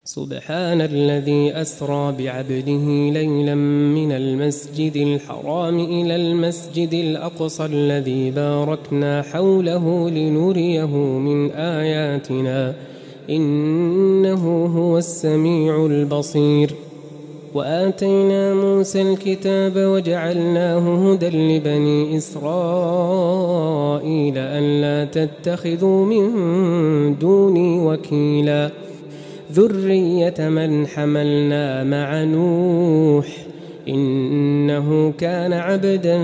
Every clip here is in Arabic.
سبحان الذي أسرى بعبده ليلا من المسجد الحرام إلى المسجد الأقصى الذي باركنا حوله لنريه من آياتنا إنه هو السميع البصير. وآتينا موسى الكتاب وجعلناه هدى لبني إسرائيل ألا تتخذوا من دوني وكيلا ذرية من حملنا مع نوح إنه كان عبدا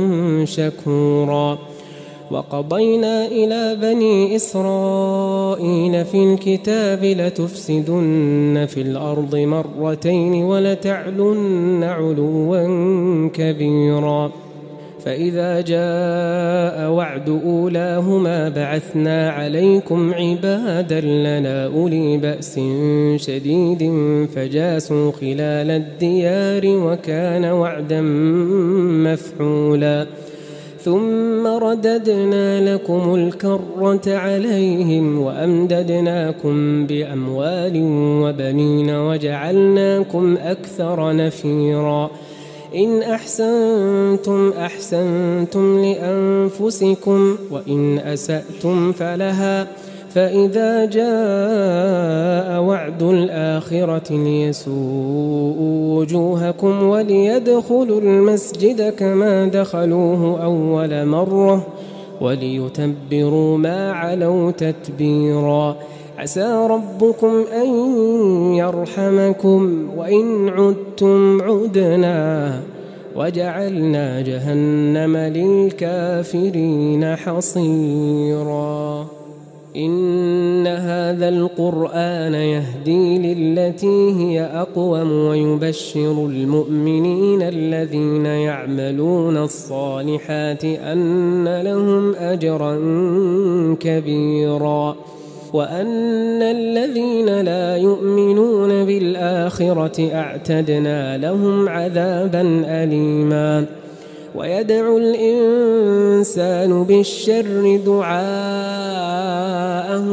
شكورا. وقضينا إلى بني إسرائيل في الكتاب لتفسدن في الأرض مرتين ولتعلن علوا كبيرا فإذا جاء وعد أولاهما بعثنا عليكم عبادا لنا أولي بأس شديد فجاسوا خلال الديار وكان وعدا مفعولا ثم رددنا لكم الكرة عليهم وأمددناكم بأموال وبنين وجعلناكم أكثر نفيرا إن أحسنتم أحسنتم لأنفسكم وإن أسأتم فلها فإذا جاء وعد الآخرة ليسوءوا وجوهكم وليدخلوا المسجد كما دخلوه أول مرة وليتبروا ما علوا تتبيرا عسى ربكم أن يرحمكم وإن عدتم عدنا وجعلنا جهنم للكافرين حصيرا. إن هذا القرآن يهدي للتي هي أقوم ويبشر المؤمنين الذين يعملون الصالحات أن لهم أجرا كبيرا وأن الذين لا يؤمنون بالآخرة أعتدنا لهم عذابا أليما. ويدعو الإنسان بالشر دعاءه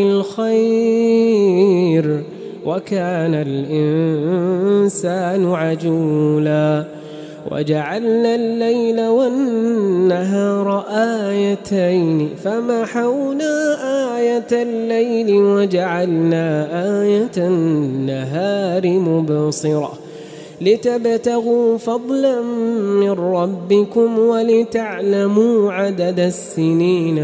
بالخير وكان الإنسان عجولا وجعلنا الليل والنهار آيتين فمحونا آية الليل وجعلنا آية النهار مبصرة لتبتغوا فضلا من ربكم ولتعلموا عدد السنين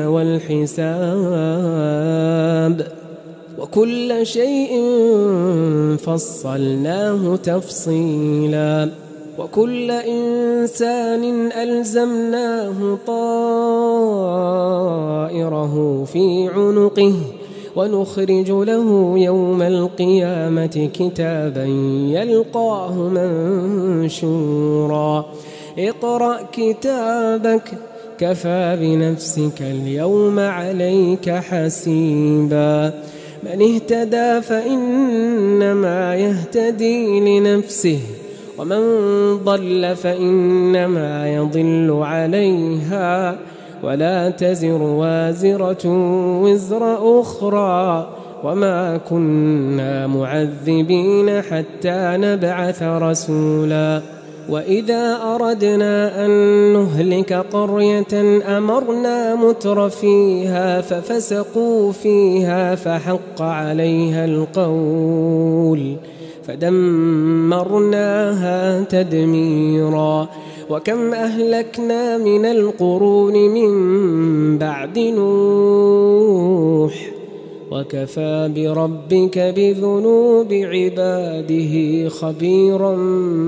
والحساب وكل شيء فصلناه تفصيلا وكل إنسان ألزمناه طائره في عنقه ونخرج له يوم القيامة كتابا يلقاه منشورا اقرأ كتابك كفى بنفسك اليوم عليك حسيبا من اهتدى فإنما يهتدي لنفسه ومن ضل فإنما يضل عليها ولا تزر وازرة وزر أخرى وما كنا معذبين حتى نبعث رسولا وإذا أردنا أن نهلك قرية أمرنا متر فيها ففسقوا فيها فحق عليها القول فدمرناها تدميرا وكم أهلكنا من القرون من بعد نوح وكفى بربك بذنوب عباده خبيرا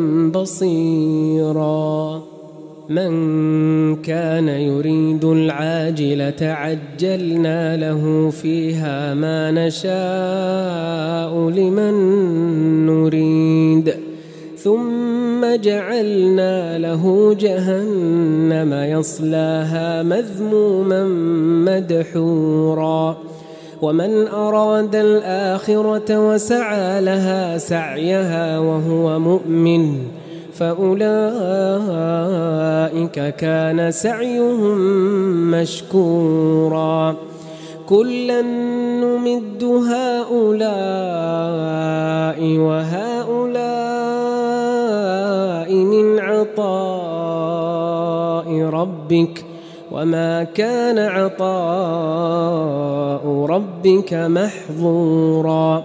بصيرا من كان يريد العاجلة عجلنا له فيها ما نشاء لمن نريد ثم جعلنا له جهنم يصلاها مذموما مدحورا ومن أراد الآخرة وسعى لها سعيها وهو مؤمن فأولئك كان سعيهم مشكورا كلا نمد هؤلاء وهؤلاء من عطاء ربك وما كان عطاء ربك محظورا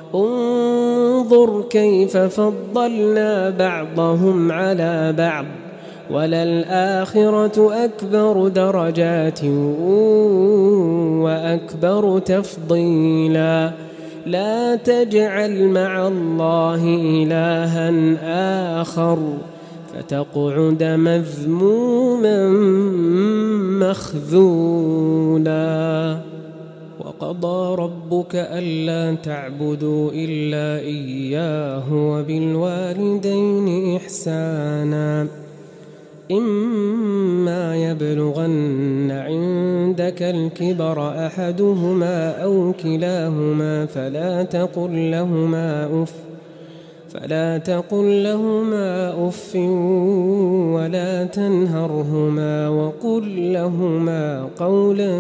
انظر كيف فضلنا بعضهم على بعض وللآخرة أكبر درجات وأكبر تفضيلا لا تجعل مع الله إلها آخر فتقعد مذموما مخذولا وقضى ربك ألا تعبدوا إلا إياه وبالوالدين إحسانا إما يبلغن عندك الكبر أحدهما أو كلاهما فلا تقل لهما أف ولا تنهرهما وقل لهما قولا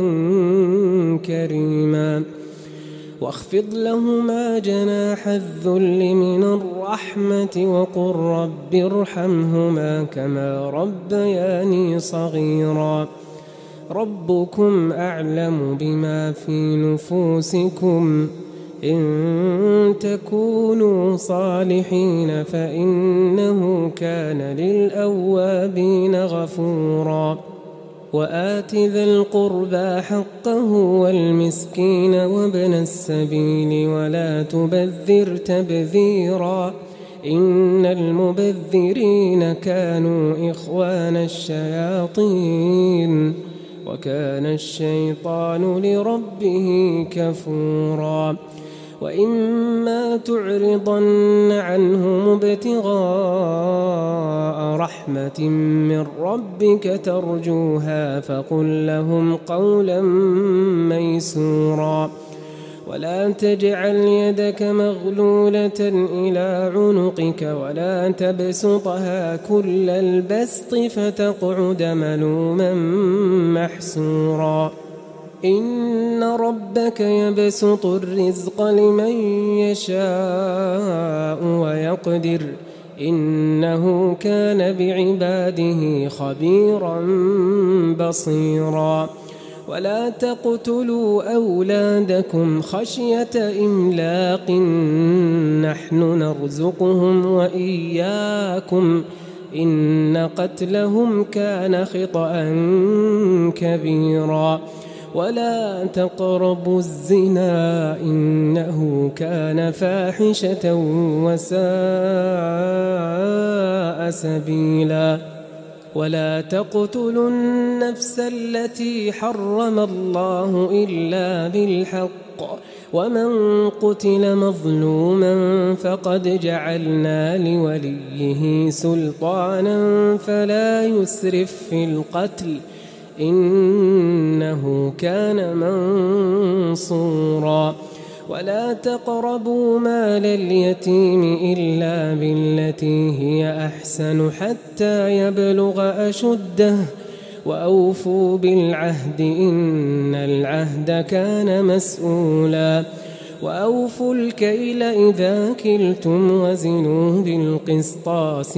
كريما واخفض لهما جناح الذل من الرحمة وقل رب ارحمهما كما ربياني صغيرا ربكم أعلم بما في نفوسكم إن تكونوا صالحين فإنه كان للأوابين غفورا وآت ذا القربى حقه والمسكين وابن السبيل ولا تبذر تبذيرا إن المبذرين كانوا إخوان الشياطين وكان الشيطان لربه كفورا وإما تعرضن عنهم ابتغاء رحمة من ربك ترجوها فقل لهم قولا ميسورا ولا تجعل يدك مغلولة إلى عنقك ولا تبسطها كل البسط فتقعد ملوما محسورا إن ربك يبسط الرزق لمن يشاء ويقدر إنه كان بعباده خبيرا بصيرا ولا تقتلوا أولادكم خشية إملاق نحن نرزقهم وإياكم إن قتلهم كان خطأ كبيرا ولا تقربوا الزنا إنه كان فاحشة وساء سبيلا ولا تقتلوا النفس التي حرم الله إلا بالحق ومن قتل مظلوما فقد جعلنا لوليه سلطانا فلا يسرف في القتل إنه كان منصورا ولا تقربوا مال اليتيم إلا بالتي هي أحسن حتى يبلغ أشده وأوفوا بالعهد إن العهد كان مسؤولا وأوفوا الكيل إذا كلتم وزنوا بالقسطاس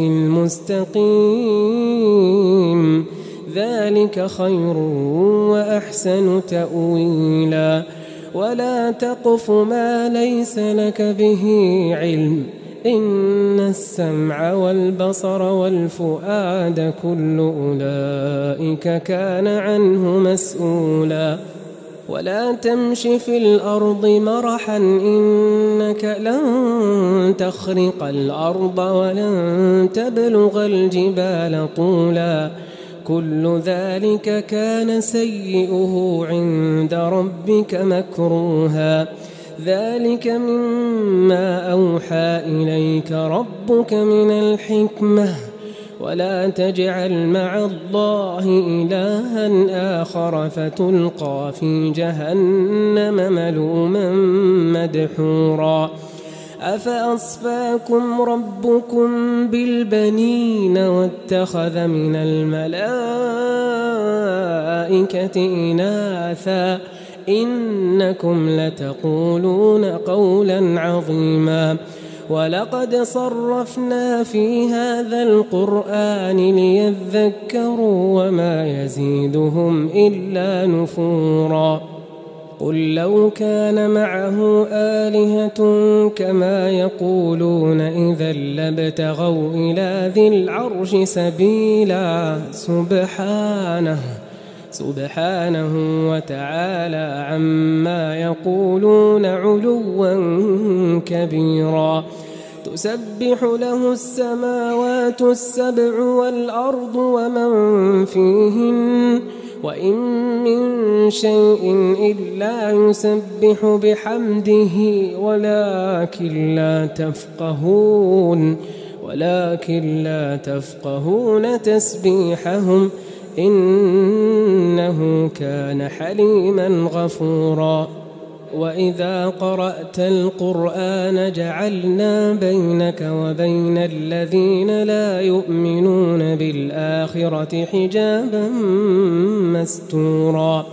المستقيم ذلك خير وأحسن تأويلا ولا تقف ما ليس لك به علم إن السمع والبصر والفؤاد كل أولئك كان عنه مسؤولا ولا تمش في الأرض مرحا إنك لن تخرق الأرض ولن تبلغ الجبال طولا كل ذلك كان سيئه عند ربك مكروها ذلك مما أوحى إليك ربك من الحكمة ولا تجعل مع الله إلها آخر فتلقى في جهنم ملوما مدحورا أفأصفاكم ربكم بالبنين واتخذ من الملائكة إناثا إنكم لتقولون قولا عظيما ولقد صرفنا في هذا القرآن ليذكروا وما يزيدهم إلا نفورا قل لو كان معه آلهة كما يقولون إذا لابتغوا إلى ذي العرش سبيلا سبحانه وتعالى عما يقولون علوا كبيرا تسبح له السماوات السبع والأرض ومن فيهن وإن من شيء إلا يسبح بحمده ولكن لا تفقهون تسبيحهم إنه كان حليما غفورا وإذا قرأت القرآن جعلنا بينك وبين الذين لا يؤمنون بالآخرة حجابا مستورا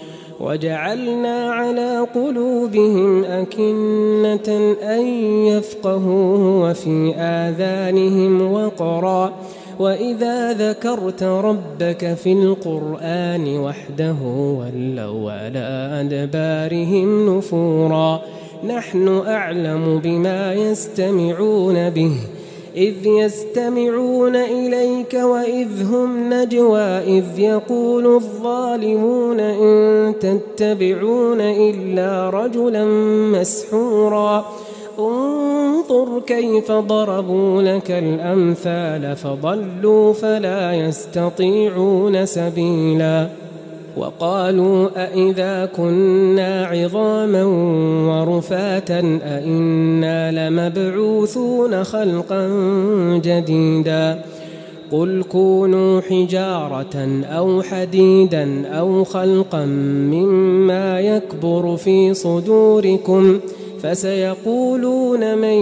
وجعلنا على قلوبهم أكنة أن يفقهوه وفي آذانهم وقرا وإذا ذكرت ربك في القرآن وحده ولوا على أدبارهم نفورا نحن أعلم بما يستمعون به إذ يستمعون إليك وإذ هم نجوى إذ يقول الظالمون إن تتبعون إلا رجلا مسحورا انظر كيف ضربوا لك الأمثال فضلوا فلا يستطيعون سبيلا وقالوا أإذا كنا عظاما ورفاتا أإنا لمبعوثون خلقا جديدا قل كونوا حجارة أو حديدا أو خلقا مما يكبر في صدوركم فسيقولون من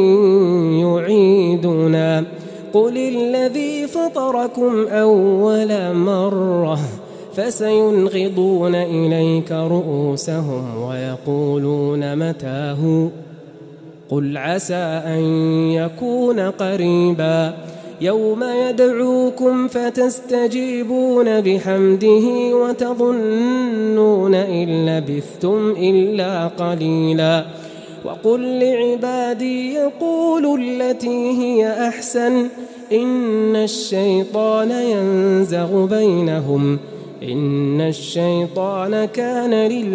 يعيدنا قل الذي فطركم أول مرة فسينغضون إليك رؤوسهم ويقولون متاه قل عسى أن يكون قريبا يوم يدعوكم فتستجيبون بحمده وتظنون إن لبثتم إلا قليلا وقل لعبادي يقولوا التي هي أحسن إن الشيطان ينزغ بينهم إن الشيطان كان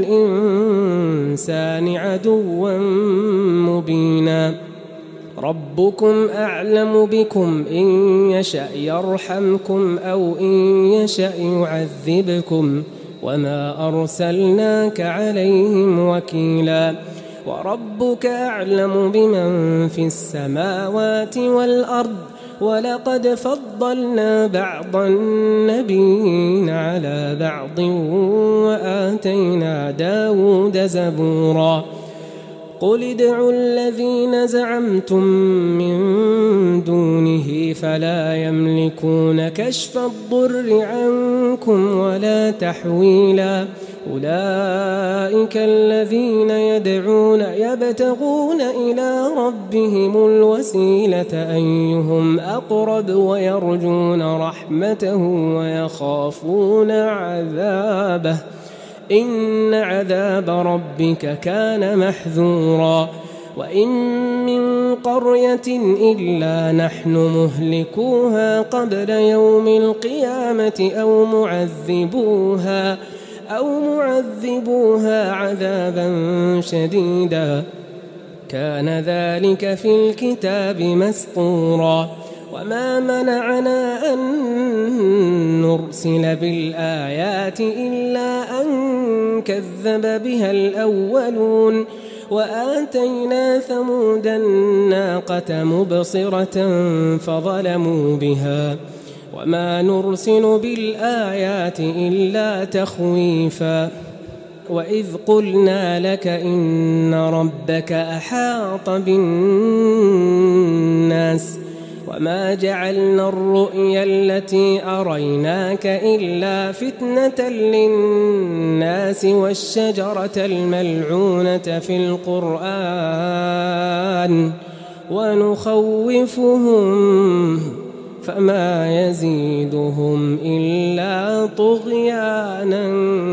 للإنسان عدوا مبينا ربكم أعلم بكم إن يشأ يرحمكم أو إن يشأ يعذبكم وما أرسلناك عليهم وكيلا وربك أعلم بمن في السماوات والأرض ولقد فضلنا بعض النبيين على بعض وآتينا داود زبورا قل ادعوا الذين زعمتم من دونه فلا يملكون كشف الضر عنكم ولا تحويلا أولئك الذين يدعون يبتغون إلى ربهم الوسيلة أيهم أقرب ويرجون رحمته ويخافون عذابه إن عذاب ربك كان محذورا وإن من قرية إلا نحن مهلكوها قبل يوم القيامة أو معذبوها عذابا شديدا كان ذلك في الكتاب مسطورا وما منعنا أن نرسل بالآيات إلا أن كذب بها الأولون وآتينا ثمود الناقة مبصرة فظلموا بها وما نرسل بالآيات إلا تخويفا وإذ قلنا لك إن ربك أحاط بالناس وما جعلنا الرؤيا التي أريناك إلا فتنة للناس والشجرة الملعونة في القرآن ونخوفهم فما يزيدهم إلا طغيانا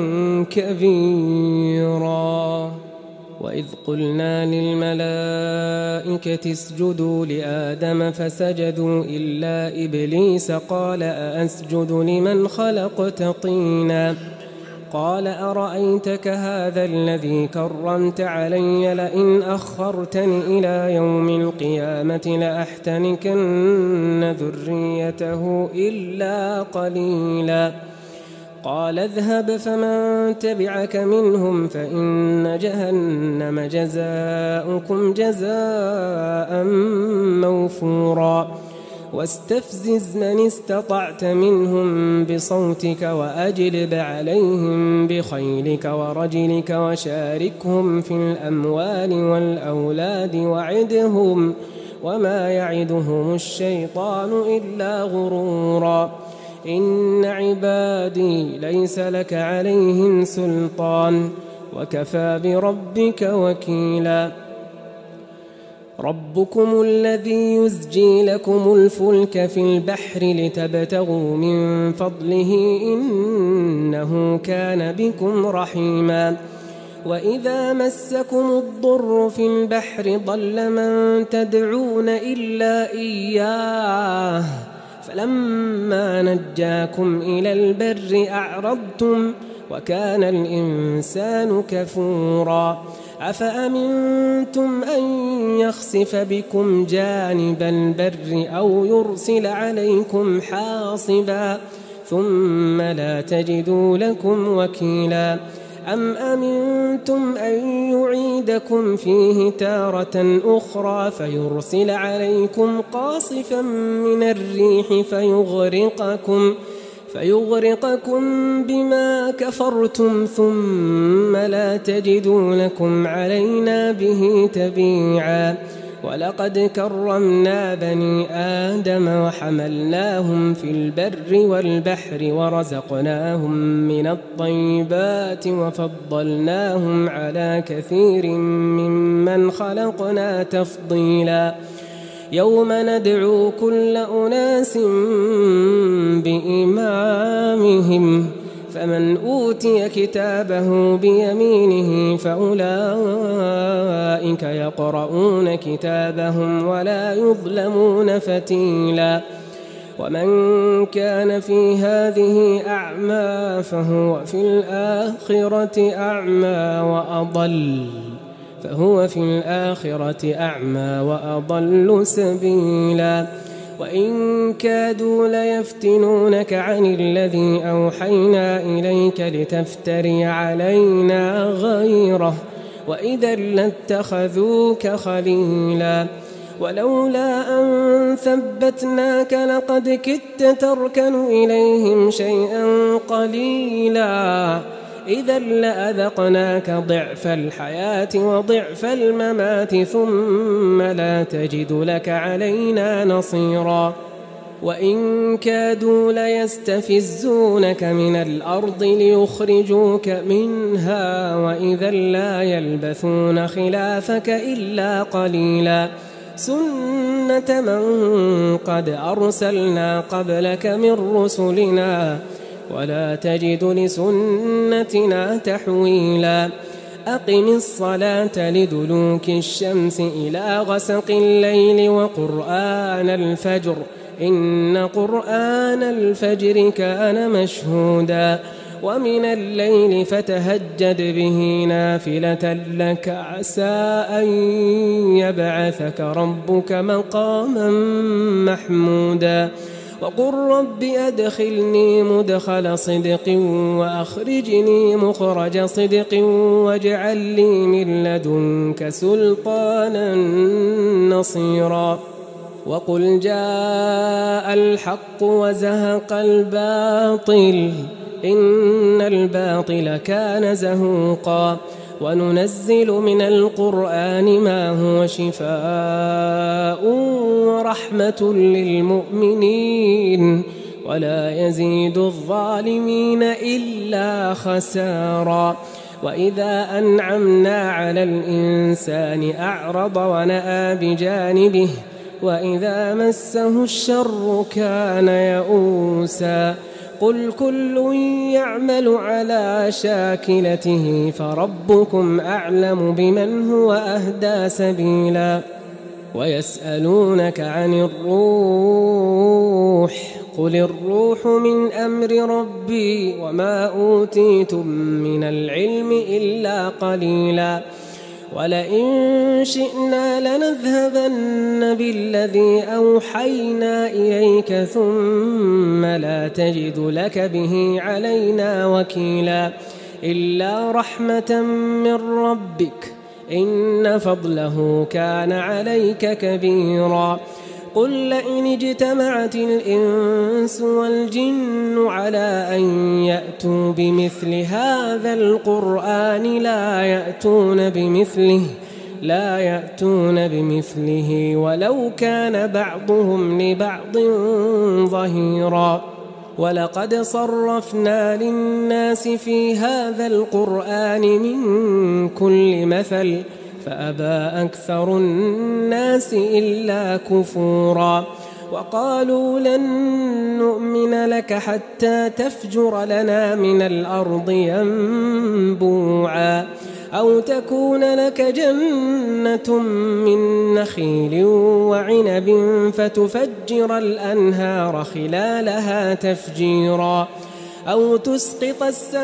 كبيرا. وإذ قلنا للملائكة اسجدوا لآدم فسجدوا إلا إبليس قال أأسجد لمن خلقت طينا قال أرأيتك هذا الذي كرمت علي لئن أخرتني إلى يوم القيامة لأحتنكن ذريته إلا قليلا. قال اذهب فمن تبعك منهم فإن جهنم جزاؤكم جزاء موفورا. واستفزز من استطعت منهم بصوتك وأجلب عليهم بخيلك ورجلك وشاركهم في الأموال والأولاد وعدهم وما يعدهم الشيطان إلا غرورا. إن عبادي ليس لك عليهم سلطان وكفى بربك وكيلا. ربكم الذي يزجي لكم الفلك في البحر لتبتغوا من فضله إنه كان بكم رحيما. وإذا مسكم الضر في البحر ضل من تدعون إلا إياه فلما نجاكم إلى البر أعرضتم وكان الإنسان كفورا. أفأمنتم أن يخسف بكم جانب البر أو يرسل عليكم حاصبا ثم لا تجدوا لكم وكيلا. أم أمنتم أن يعيدكم فيه تارة أخرى فيرسل عليكم قاصفا من الريح فيغرقكم بما كفرتم ثم لا تجدوا لكم علينا به تبيعا. ولقد كرمنا بني آدم وحملناهم في البر والبحر ورزقناهم من الطيبات وفضلناهم على كثير ممن خلقنا تفضيلا. يوم ندعو كل أناس بإمامهم فمن أوتي كتابه بيمينه فأولئك يقرؤون كتابهم ولا يظلمون فتيلا. ومن كان في هذه أعمى فهو في الآخرة أعمى وأضل سبيلا. وإن كادوا ليفتنونك عن الذي أوحينا إليك لتفتري علينا غيره وإذا لاتخذوك خليلا. ولولا أن ثبتناك لقد كدت تركن إليهم شيئا قليلا إذا لأذقناك ضعف الحياة وضعف الممات ثم لا تجد لك علينا نصيرا. وإن كادوا ليستفزونك من الأرض ليخرجوك منها وإذا لا يلبثون خلافك إلا قليلا. سنة من قد أرسلنا قبلك من رسلنا ولا تجد لسنتنا تحويلا. أقم الصلاة لدلوك الشمس إلى غسق الليل وقرآن الفجر إن قرآن الفجر كان مشهودا. ومن الليل فتهجد به نافلة لك عسى أن يبعثك ربك مقاما محمودا. وقل رب أدخلني مدخل صدق وأخرجني مخرج صدق واجعل لي من لدنك سلطانا نصيرا. وقل جاء الحق وزهق الباطل إن الباطل كان زهوقا. وننزل من القرآن ما هو شفاء ورحمة للمؤمنين ولا يزيد الظالمين إلا خسارا. وإذا أنعمنا على الإنسان أعرض ونأى بجانبه وإذا مسه الشر كان يئوسا قل كل يعمل على شاكلته فربكم أعلم بمن هو أهدى سبيلا ويسألونك عن الروح قل الروح من أمر ربي وما أوتيتم من العلم إلا قليلا ولئن شئنا لنذهبن بالذي أوحينا إليك ثم لا تجد لك به علينا وكيلا إلا رحمة من ربك إن فضله كان عليك كبيرا قل لئن اجتمعت الإنس والجن على أن يأتوا بمثل هذا القرآن لا يأتون بمثله ولو كان بعضهم لبعض ظهيرا ولقد صرفنا للناس في هذا القرآن من كل مثل فأبى أكثر الناس إلا كفورا وقالوا لن نؤمن لك حتى تفجر لنا من الأرض ينبوعا أو تكون لك جنة من نخيل وعنب فتفجر الأنهار خلالها تفجيرا أو تسقط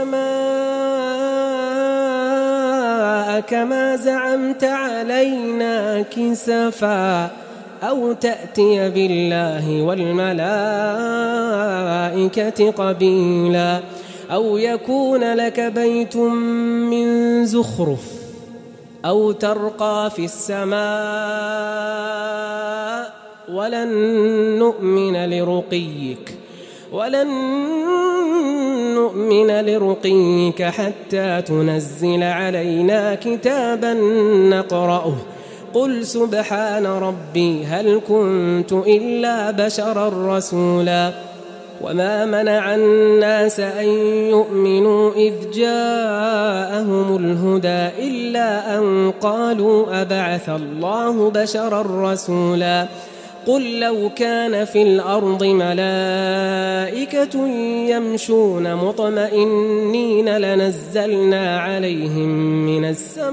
السماء كما زعمت علينا كسفا أو تأتي بالله والملائكة قبيلا أو يكون لك بيت من زخرف أو ترقى في السماء ولن نؤمن لرقيك حتى تنزل علينا كتابا نقرأه قل سبحان ربي هل كنت إلا بشرا رسولا وما منع الناس أن يؤمنوا إذ جاءهم الهدى إلا أن قالوا أبعث الله بشرا رسولا قل لو كان في الأرض ملائكة يمشون مطمئنين لنزلنا عليهم من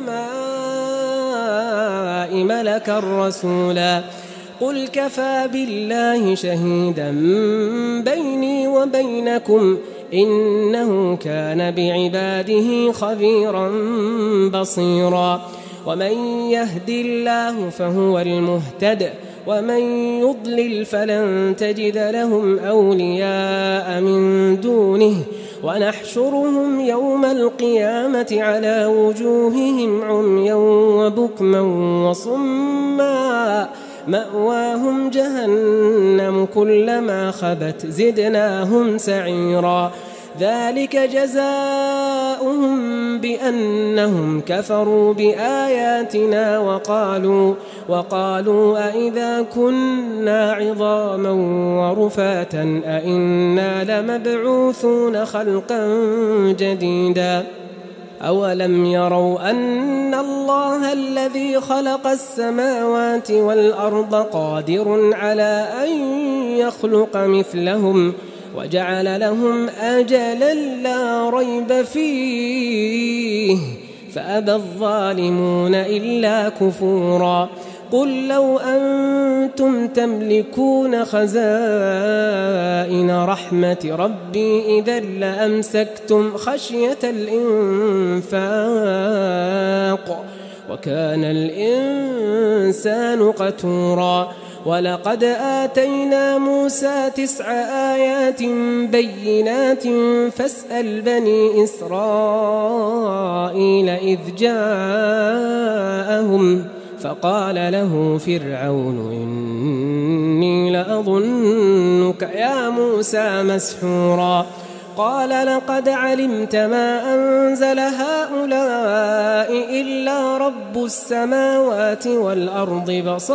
السماء ملكا رسولا قل كفى بالله شهيدا بيني وبينكم إنه كان بعباده خبيرا بصيرا ومن يهد الله فهو المهتد ومن يضلل فلن تجد لهم أولياء من دونه ونحشرهم يوم القيامة على وجوههم عميا وبكما وصما مأواهم جهنم كلما خبت زدناهم سعيرا ذلك جزاؤهم بأنهم كفروا بآياتنا وقالوا أئذا كنا عظاما ورفاتا أئنا لمبعوثون خلقا جديدا أولم يروا أن الله الذي خلق السماوات والأرض قادر على أن يخلق مثلهم وجعل لهم أجلا لا ريب فيه فأبى الظالمون إلا كفورا قل لو أنتم تملكون خزائن رحمة ربي إذا لأمسكتم خشية الإنفاق وكان الإنسان قتورا ولقد آتينا موسى 9 آيات بينات فاسأل بني إسرائيل إذ جاءهم فقال له فرعون إني لأظنك يا موسى مسحورا قال لقد علمت ما أنزل هؤلاء إلا رب السماوات والأرض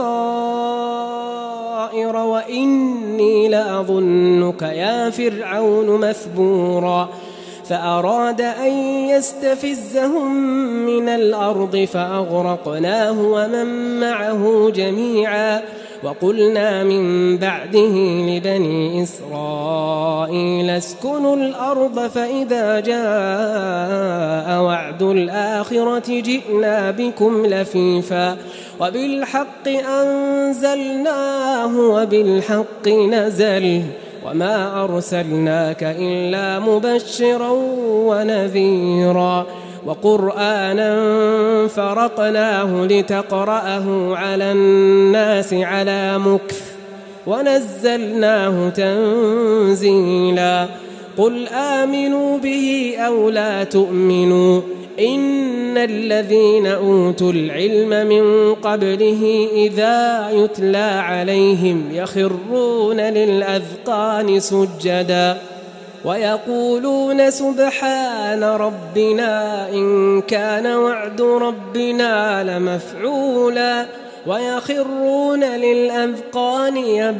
بصائر وإني لأظنك يا فرعون مثبورا فأراد أن يستفزهم من الأرض فأغرقناه ومن معه جميعا. وقلنا من بعده لبني إسرائيل اسكنوا الأرض فإذا جاء وعد الآخرة جئنا بكم لفيفا وبالحق أنزلناه وبالحق نزل وما أرسلناك إلا مبشرا ونذيرا وقرآنا فرقناه لتقرأه على الناس على مكث ونزلناه تنزيلا. قل آمنوا به أو لا تؤمنوا إن الذين أوتوا العلم من قبله إذا يتلى عليهم يخرون للأذقان سجدا ويقولون سبحان ربنا إن كان وعد ربنا لمفعولا ويخرون للأذقان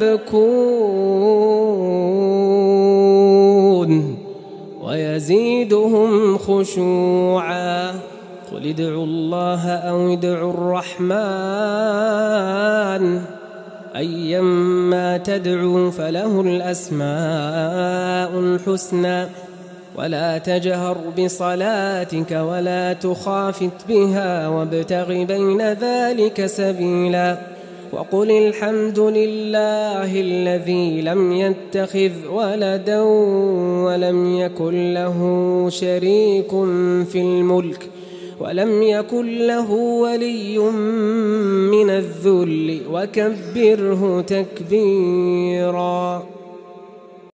يبكون ويزيدهم خشوعا. قل ادعوا الله أو ادعوا الرحمن أيما تدعوا فله الأسماء الحسنى ولا تجهر بصلاتك ولا تخافت بها وابتغ بين ذلك سبيلا. وقل الحمد لله الذي لم يتخذ ولدا ولم يكن له شريك في الملك ولم يكن له ولي من الذل وكبره تكبيرا.